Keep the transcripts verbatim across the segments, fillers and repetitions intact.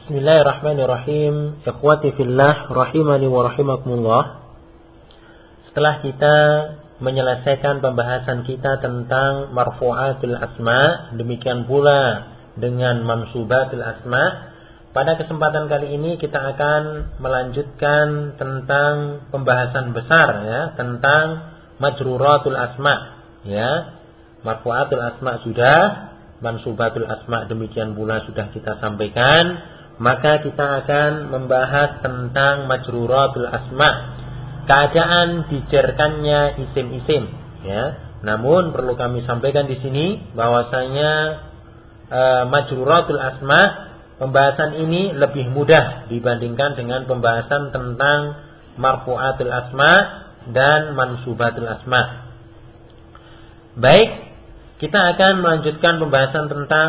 Bismillahirrahmanirrahim. Ikhwati fillah rahimani wa rahimakumullah. Setelah kita menyelesaikan pembahasan kita tentang marfu'atul asma, demikian pula dengan mansubatul asma, pada kesempatan kali ini kita akan melanjutkan tentang pembahasan besar ya, tentang majruratul asma ya. Marfu'atul asma sudah, mansubatul asma demikian pula sudah kita sampaikan. Maka kita akan membahas tentang majruratul asma, keadaan dijerkannya isim-isim ya. Namun perlu kami sampaikan di sini bahwasanya e, majruratul asma, pembahasan ini lebih mudah dibandingkan dengan pembahasan tentang marfu'atul asma dan mansubatul asma. Baik, kita akan melanjutkan pembahasan tentang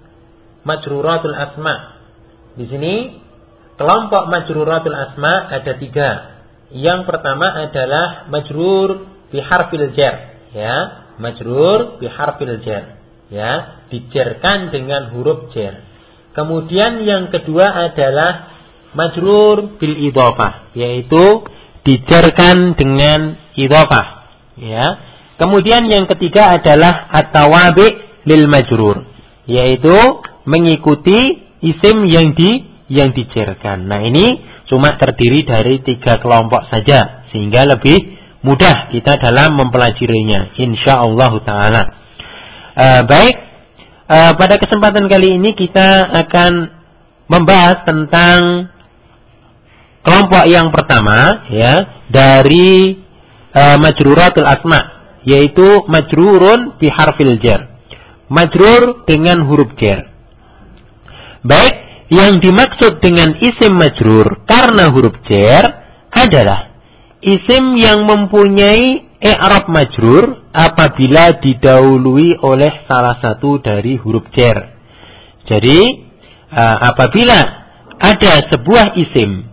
majruratul asma. Di sini kelompok majruratul asma ada tiga. Yang pertama adalah majrur bi harfil jar ya, majrur bi harfil jar ya, dijarkan dengan huruf jar. Kemudian yang kedua adalah majrur bil idhofah, yaitu dijarkan dengan idhofah ya. Kemudian yang ketiga adalah at-tawabi lil majrur, yaitu mengikuti isim yang di yang dijarkan. Nah, ini cuma terdiri dari tiga kelompok saja, sehingga lebih mudah kita dalam mempelajarinya insyaallah taala. Uh, baik, uh, pada kesempatan kali ini kita akan membahas tentang kelompok yang pertama ya, dari uh, majruratul asma, yaitu majrurun bi harfil jar, majrur dengan huruf jar. Baik, yang dimaksud dengan isim majrur karena huruf jar adalah isim yang mempunyai i'rab majrur apabila didahului oleh salah satu dari huruf jar. Jadi, apabila ada sebuah isim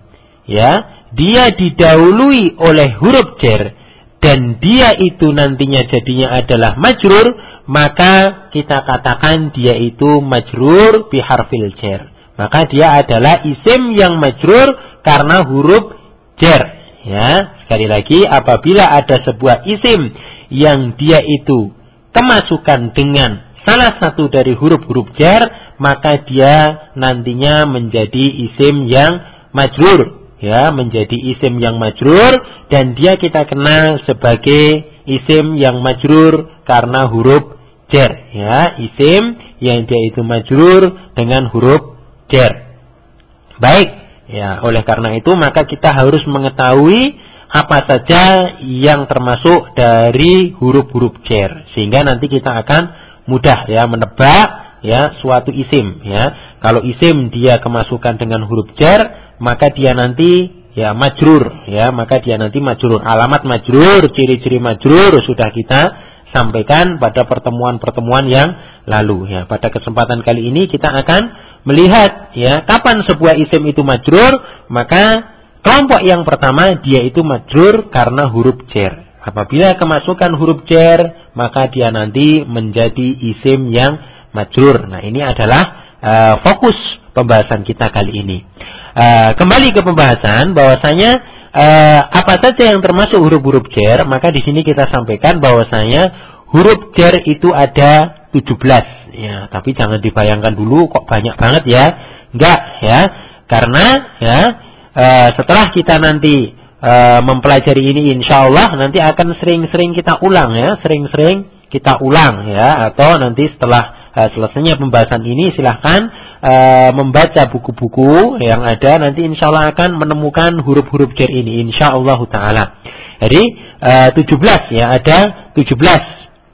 ya, dia didahului oleh huruf jar dan dia itu nantinya jadinya adalah majrur, maka kita katakan dia itu majrur bi harfil jar. Maka dia adalah isim yang majrur karena huruf jar ya. Sekali lagi, apabila ada sebuah isim yang dia itu kemasukan dengan salah satu dari huruf-huruf jar, maka dia nantinya menjadi isim yang majrur ya, menjadi isim yang majrur, dan dia kita kenal sebagai isim yang majrur karena huruf jar ya, isim yang dia itu majrur dengan huruf jar. Baik ya, oleh karena itu maka kita harus mengetahui apa saja yang termasuk dari huruf-huruf jar, sehingga nanti kita akan mudah ya menebak ya suatu isim ya. Kalau isim dia kemasukan dengan huruf jar, maka dia nanti ya majrur ya, maka dia nanti majrur. Alamat majrur, ciri-ciri majrur sudah kita sampaikan pada pertemuan-pertemuan yang lalu ya. Pada kesempatan kali ini kita akan melihat ya kapan sebuah isim itu majrur. Maka kelompok yang pertama dia itu majrur karena huruf jar. Apabila kemasukan huruf jar, maka dia nanti menjadi isim yang majrur. Nah, ini adalah uh, fokus pembahasan kita kali ini. Uh, kembali ke pembahasan bahwasanya Uh, apa saja yang termasuk huruf-huruf jar, maka di sini kita sampaikan bahwasanya huruf jar itu ada tujuh belas ya, tapi jangan dibayangkan dulu kok banyak banget ya. Enggak ya. Karena ya uh, setelah kita nanti uh, mempelajari ini insyaallah nanti akan sering-sering kita ulang ya, sering-sering kita ulang ya, atau nanti setelah Uh, selesainya pembahasan ini silahkan uh, membaca buku-buku yang ada, nanti insyaallah akan menemukan huruf-huruf jar ini insyaallah taala. Jadi uh, tujuh belas ya, ada tujuh belas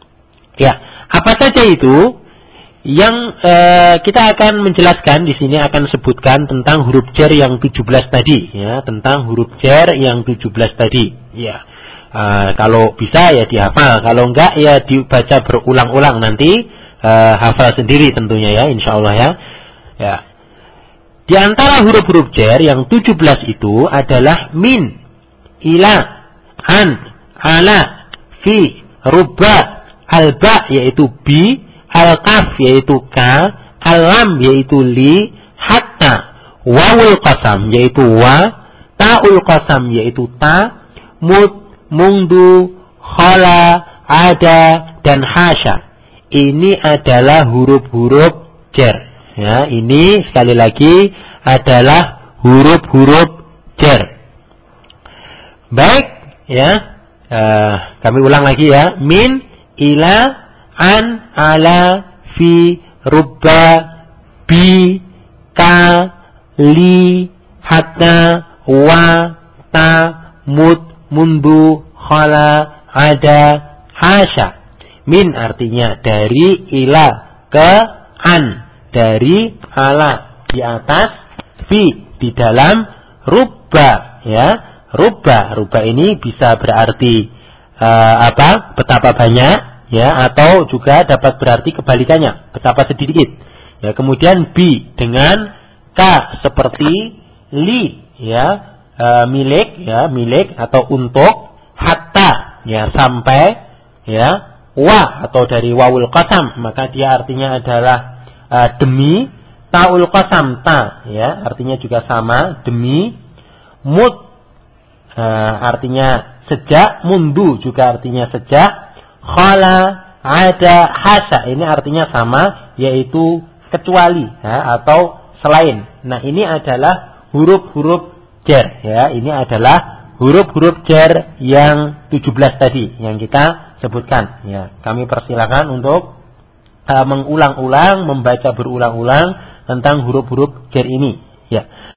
ya. Apa saja itu yang uh, kita akan menjelaskan di sini, akan sebutkan tentang huruf jar yang tujuh belas tadi ya, tentang huruf jar yang tujuh belas tadi ya. Uh, kalau bisa ya dihafal, kalau enggak ya dibaca berulang-ulang, nanti Uh, hafal sendiri tentunya ya insyaallah ya. Ya. Di antara huruf-huruf jar yang tujuh belas itu adalah min, ila, an, ala, fi, rubba, alba yaitu bi, al-kaf yaitu ka, al-lam yaitu li, hatta, wawul qasam yaitu wa, ta'ul qasam yaitu ta, mud, mundu, khala, ada, dan hasya. Ini adalah huruf-huruf jar. Ya, ini sekali lagi adalah huruf-huruf jar. Baik, ya. Uh, kami ulang lagi ya. Min, ila, an, ala, fi, rubba, bi, ka, li, hatta, wa, ta, mud, mundu, khala, ada, hasya. Min artinya dari, ila, ke, an, dari, ala, di atas, fi, di dalam, rubba, ya. Rubba, rubba ini bisa berarti uh, apa? Betapa banyak, ya, atau juga dapat berarti kebalikannya, betapa sedikit. Ya, kemudian bi dengan ka seperti li, ya, uh, milik, ya, milik atau untuk, hatta, ya, sampai, ya, wa atau dari wawul qasam, maka dia artinya adalah uh, demi, ta'ul qasam ta, ya, artinya juga sama, demi, mud Uh, artinya sejak, mundu juga artinya sejak, khala, ada, hasa ini artinya sama, yaitu kecuali, ya, atau selain. Nah, ini adalah huruf-huruf jar, ya, ini adalah huruf-huruf jar yang tujuh belas tadi yang kita sebutkan, ya. Kami persilakan untuk uh, mengulang-ulang, membaca berulang-ulang tentang huruf-huruf jar ini, ya.